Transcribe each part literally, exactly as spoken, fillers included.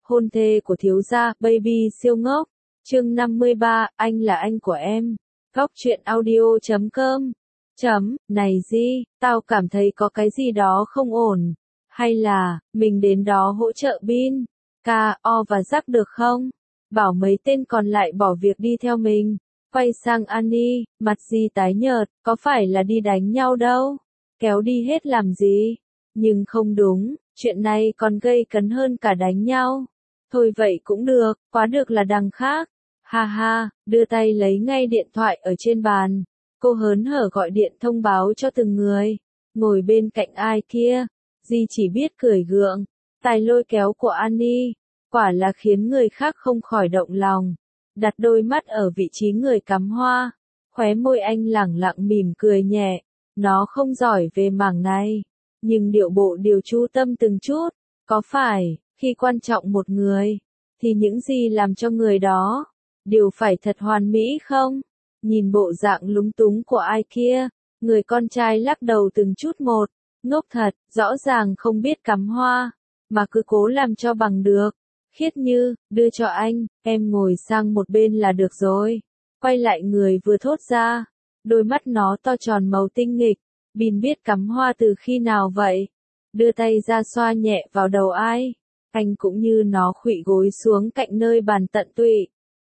hôn thê của thiếu gia, baby siêu ngốc. Chương năm mươi ba, anh là anh của em. Góc truyện audio chấm com. Chấm, này Di, tao cảm thấy có cái gì đó không ổn. Hay là, mình đến đó hỗ trợ Bin, Ca, O và Jack được không? Bảo mấy tên còn lại bỏ việc đi theo mình. Quay sang Annie, mặt Di tái nhợt, có phải là đi đánh nhau đâu? Kéo đi hết làm gì? Nhưng không đúng, chuyện này còn gây cấn hơn cả đánh nhau. Thôi vậy cũng được, quá được là đằng khác. Ha ha, đưa tay lấy ngay điện thoại ở trên bàn. Cô hớn hở gọi điện thông báo cho từng người. Ngồi bên cạnh ai kia, Di chỉ biết cười gượng. Tài lôi kéo của Annie, quả là khiến người khác không khỏi động lòng. Đặt đôi mắt ở vị trí người cắm hoa, khóe môi anh lẳng lặng mỉm cười nhẹ. Nó không giỏi về mảng này, nhưng điệu bộ điều chú tâm từng chút. Có phải, khi quan trọng một người, thì những gì làm cho người đó đều phải thật hoàn mỹ không? Nhìn bộ dạng lúng túng của ai kia, người con trai lắc đầu từng chút một. Ngốc thật, rõ ràng không biết cắm hoa, mà cứ cố làm cho bằng được. Khiết Như, đưa cho anh, em ngồi sang một bên là được rồi. Quay lại người vừa thốt ra, đôi mắt nó to tròn màu tinh nghịch. Bin biết cắm hoa từ khi nào vậy? Đưa tay ra xoa nhẹ vào đầu ai. Anh cũng như nó khuỵu gối xuống cạnh nơi bàn tận tụy.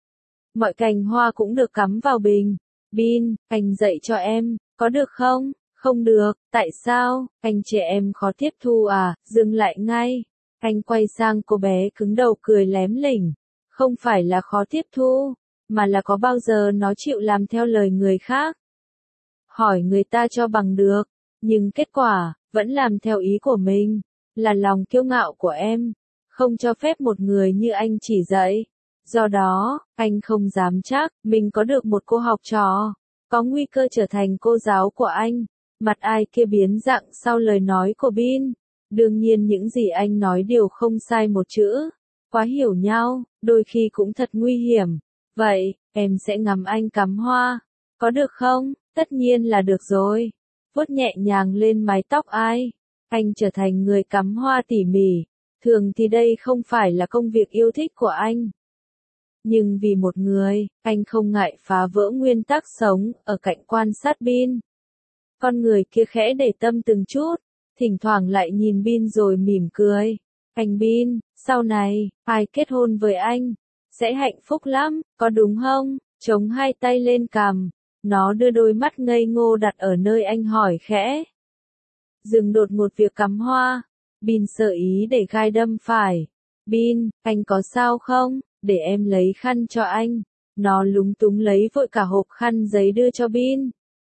Mọi cành hoa cũng được cắm vào bình. Bin, anh dạy cho em, có được không? Không được, tại sao? Anh trẻ em khó tiếp thu à? Dừng lại ngay. Anh quay sang cô bé cứng đầu cười lém lỉnh. Không phải là khó tiếp thu, mà là có bao giờ nó chịu làm theo lời người khác. Hỏi người ta cho bằng được, nhưng kết quả, vẫn làm theo ý của mình, là lòng kiêu ngạo của em. Không cho phép một người như anh chỉ dạy. Do đó, anh không dám chắc, mình có được một cô học trò, có nguy cơ trở thành cô giáo của anh. Mặt ai kia biến dạng sau lời nói của Bin. Đương nhiên những gì anh nói đều không sai một chữ. Quá hiểu nhau, đôi khi cũng thật nguy hiểm. Vậy, em sẽ ngắm anh cắm hoa. Có được không? Tất nhiên là được rồi. Vuốt nhẹ nhàng lên mái tóc ai. Anh trở thành người cắm hoa tỉ mỉ. Thường thì đây không phải là công việc yêu thích của anh. Nhưng vì một người, anh không ngại phá vỡ nguyên tắc sống, ở cạnh quan sát Bin. Con người kia khẽ để tâm từng chút, thỉnh thoảng lại nhìn Bin rồi mỉm cười. Anh Bin, sau này, ai kết hôn với anh, sẽ hạnh phúc lắm, có đúng không? Chống hai tay lên cằm, nó đưa đôi mắt ngây ngô đặt ở nơi anh hỏi khẽ. Dừng đột ngột việc cắm hoa, Bin sợ ý để gai đâm phải. Bin, anh có sao không? Để em lấy khăn cho anh. Nó lúng túng lấy vội cả hộp khăn giấy đưa cho Bin.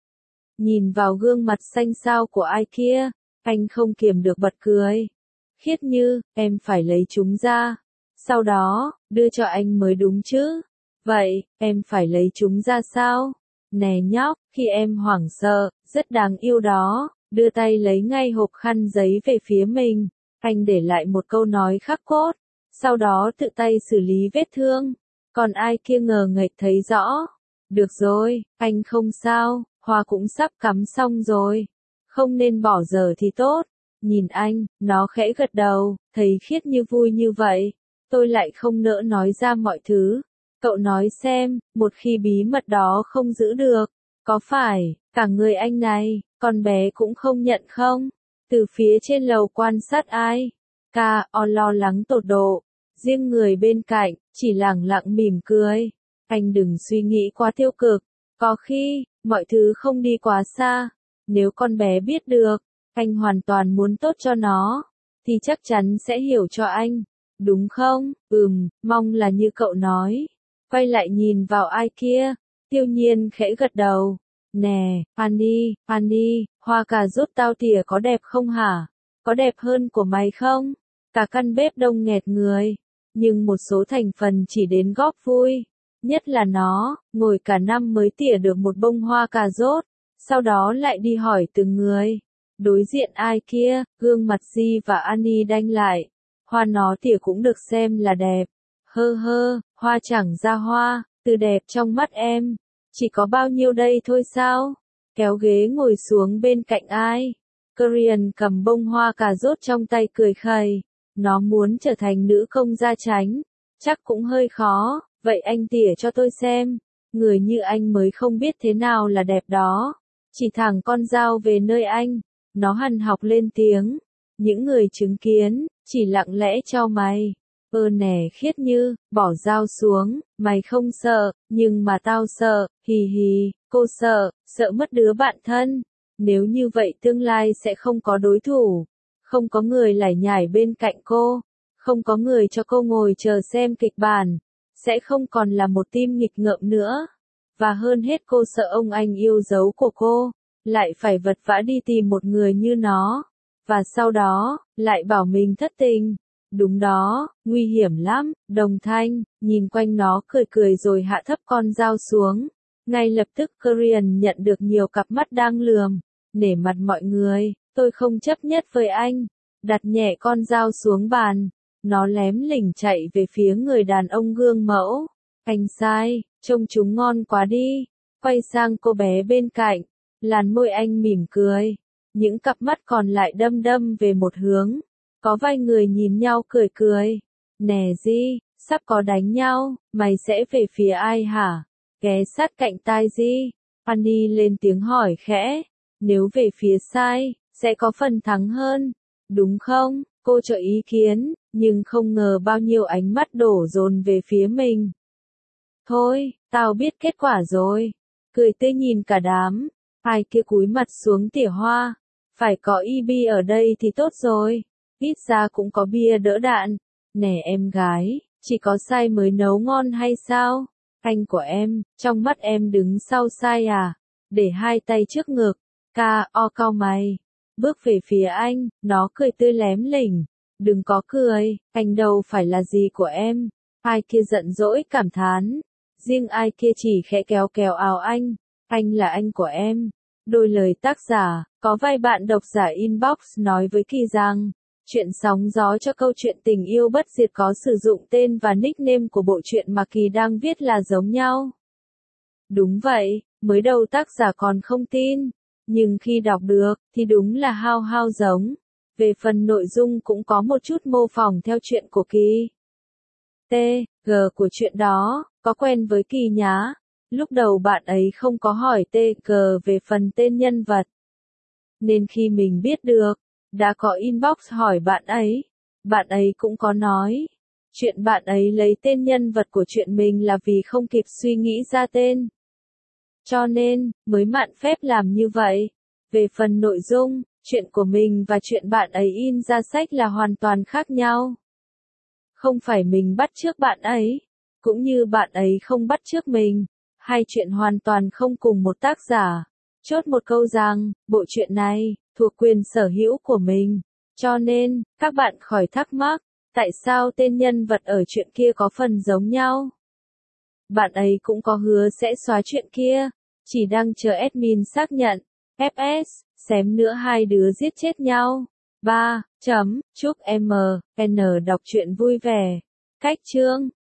Nhìn vào gương mặt xanh xao của ai kia, anh không kiềm được bật cười. Khiết Như, em phải lấy chúng ra. Sau đó, đưa cho anh mới đúng chứ. Vậy, em phải lấy chúng ra sao? Nè nhóc, khi em hoảng sợ, rất đáng yêu đó, đưa tay lấy ngay hộp khăn giấy về phía mình. Anh để lại một câu nói khắc cốt. Sau đó tự tay xử lý vết thương. Còn ai kia ngờ nghệch thấy rõ. Được rồi, anh không sao, hoa cũng sắp cắm xong rồi. Không nên bỏ giờ thì tốt. Nhìn anh, nó khẽ gật đầu, thấy Khiết Như vui như vậy. Tôi lại không nỡ nói ra mọi thứ. Cậu nói xem, một khi bí mật đó không giữ được, có phải, cả người anh này, con bé cũng không nhận không? Từ phía trên lầu quan sát ai? Ca, O lo lắng tột độ. Riêng người bên cạnh, chỉ lẳng lặng mỉm cười. Anh đừng suy nghĩ quá tiêu cực. Có khi, mọi thứ không đi quá xa. Nếu con bé biết được, anh hoàn toàn muốn tốt cho nó, thì chắc chắn sẽ hiểu cho anh. Đúng không? Ừm, mong là như cậu nói. Quay lại nhìn vào ai kia. Tiêu Nhiên khẽ gật đầu. Nè, Annie, Annie, hoa cà rốt tao tỉa có đẹp không hả? Có đẹp hơn của mày không? Cả căn bếp đông nghẹt người. Nhưng một số thành phần chỉ đến góp vui. Nhất là nó, ngồi cả năm mới tỉa được một bông hoa cà rốt. Sau đó lại đi hỏi từng người. Đối diện ai kia, gương mặt Di và Annie đanh lại. Hoa nó tỉa cũng được xem là đẹp. Hơ hơ, hoa chẳng ra hoa, từ đẹp trong mắt em. Chỉ có bao nhiêu đây thôi sao? Kéo ghế ngồi xuống bên cạnh ai. Korean cầm bông hoa cà rốt trong tay cười khẩy. Nó muốn trở thành nữ công gia chánh, chắc cũng hơi khó, vậy anh tỉa cho tôi xem. Người như anh mới không biết thế nào là đẹp đó. Chỉ thẳng con dao về nơi anh. Nó hằn học lên tiếng. Những người chứng kiến, chỉ lặng lẽ chau mày. Ơ nè Khiết Như, bỏ dao xuống, mày không sợ, nhưng mà tao sợ, hì hì, cô sợ, sợ mất đứa bạn thân. Nếu như vậy tương lai sẽ không có đối thủ, không có người lải nhải bên cạnh cô, không có người cho cô ngồi chờ xem kịch bản, sẽ không còn là một tim nghịch ngợm nữa. Và hơn hết cô sợ ông anh yêu dấu của cô, lại phải vật vã đi tìm một người như nó, và sau đó, lại bảo mình thất tình. Đúng đó, nguy hiểm lắm. Đồng Thanh, nhìn quanh nó cười cười rồi hạ thấp con dao xuống. Ngay lập tức Korean nhận được nhiều cặp mắt đang lườm. Nể mặt mọi người, tôi không chấp nhất với anh. Đặt nhẹ con dao xuống bàn. Nó lém lỉnh chạy về phía người đàn ông gương mẫu. Anh sai, trông chúng ngon quá đi. Quay sang cô bé bên cạnh. Làn môi anh mỉm cười. Những cặp mắt còn lại đâm đâm về một hướng. Có vài người nhìn nhau cười cười. Nè Di, sắp có đánh nhau, mày sẽ về phía ai hả? Ghé sát cạnh tai Di. Annie lên tiếng hỏi khẽ. Nếu về phía sai, sẽ có phần thắng hơn. Đúng không? Cô cho ý kiến, nhưng không ngờ bao nhiêu ánh mắt đổ dồn về phía mình. Thôi, tao biết kết quả rồi. Cười tươi nhìn cả đám. Ai kia cúi mặt xuống tỉa hoa. Phải có e bê ở đây thì tốt rồi. Ít ra cũng có bia đỡ đạn. Nè em gái, chỉ có sai mới nấu ngon hay sao? Anh của em, trong mắt em đứng sau sai à? Để hai tay trước ngực, ca o cau mày. Bước về phía anh, nó cười tươi lém lỉnh. Đừng có cười, anh đâu phải là gì của em. Ai kia giận dỗi cảm thán. Riêng ai kia chỉ khẽ kéo kéo áo anh. Anh là anh của em. Đôi lời tác giả, có vài bạn độc giả inbox nói với Kỳ rằng, chuyện sóng gió cho câu chuyện tình yêu bất diệt có sử dụng tên và nickname của bộ truyện mà Kỳ đang viết là giống nhau. Đúng vậy, mới đầu tác giả còn không tin, nhưng khi đọc được, thì đúng là hao hao giống. Về phần nội dung cũng có một chút mô phỏng theo chuyện của Kỳ. T, G của chuyện đó, có quen với Kỳ nhá. Lúc đầu bạn ấy không có hỏi T, G về phần tên nhân vật. Nên khi mình biết được, đã có inbox hỏi bạn ấy. Bạn ấy cũng có nói. Chuyện bạn ấy lấy tên nhân vật của chuyện mình là vì không kịp suy nghĩ ra tên. Cho nên, mới mạn phép làm như vậy. Về phần nội dung, chuyện của mình và chuyện bạn ấy in ra sách là hoàn toàn khác nhau. Không phải mình bắt chước bạn ấy, cũng như bạn ấy không bắt chước mình. Hai chuyện hoàn toàn không cùng một tác giả. Chốt một câu rằng, bộ truyện này, thuộc quyền sở hữu của mình. Cho nên, các bạn khỏi thắc mắc, tại sao tên nhân vật ở chuyện kia có phần giống nhau. Bạn ấy cũng có hứa sẽ xóa chuyện kia, chỉ đang chờ admin xác nhận. ép ét, xém nữa hai đứa giết chết nhau. ba. Chấm, chúc em, N đọc truyện vui vẻ. Cách chương.